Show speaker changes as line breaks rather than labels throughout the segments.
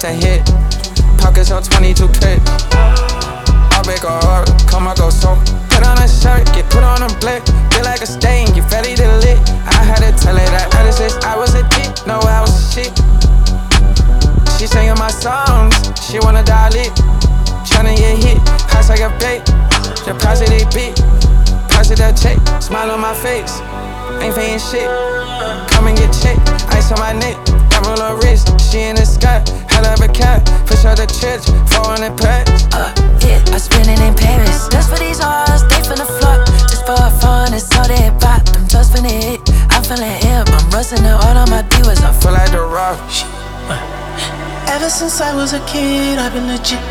off the hit. Pockets on 22 clip. I'll make a order, come I go so. Put on a shirt, get put on a blick. Feel like a stain, get ready to lit. I had to tell her that other sis, I was a dick. No, I was a shit. She singing my songs, she wanna die lit. Tryna get hit, house like a bait. Deposit they beat, deposit that check. Smile on my face, ain't paying shit. Come and get checked, ice on my neck. That roll her wrist, she in the sky. Hell of a cat, push out the church, 400 packs.
Yeah, I spend it in Paris. Just for these hoes, they finna flock. Just for fun, it's all they bought. Them just finna hit, I'm feeling hip. I'm rusting the all on my divas. I
Feel like the rock.
Ever since I was a kid, I've been legit.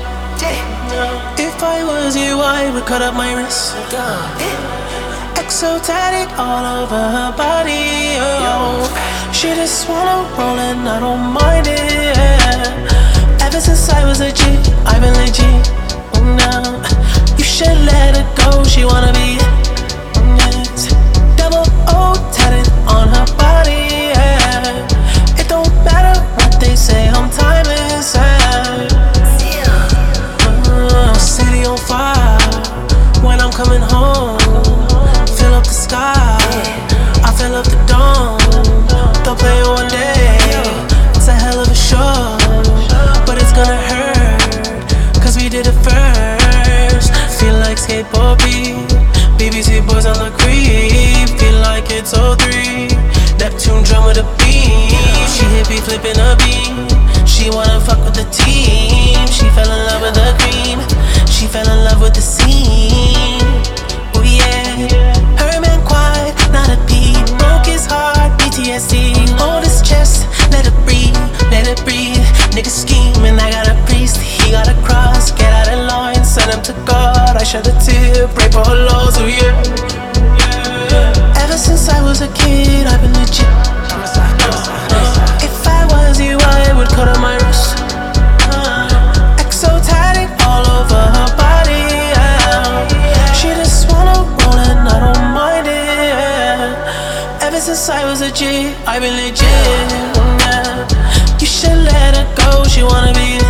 If I was you, I would cut up my wrist. Exo tatted all over her body. Oh, she just wanna roll and I don't mind it. Ever since I was a G, I've been legit. Oh, now you should let her go. She wanna be yes. Double O tatted on her body. It don't matter what they say, I'm timeless. City on fire when I'm coming home. Fill up the sky, I fill up the dome. They'll play one day, it's a hell of a show. But it's gonna hurt, cause we did it first. Feel like skateboard beat, BBC boys on the creep. Feel like it's 03, Neptune drum with a beat. She hippie flipping a beat, she wanna fuck with the team. She fell in love with the cream, she fell in love with the scene. Oh yeah, her man quiet, not a beat. Broke his heart, PTSD. Hold his chest, let it breathe, let it breathe. Nigga scheming, I got a priest, he got a cross. Get out of line, send him to God. I shed a tear, pray for her laws, oh yeah. Ever since I was a kid, I've been legit. If I was you, I would cut on my wrist. Exo tatted all over her body. She just wanna roll and I don't mind it. Ever since I was a G, I've been legit. You should let her go, she wanna be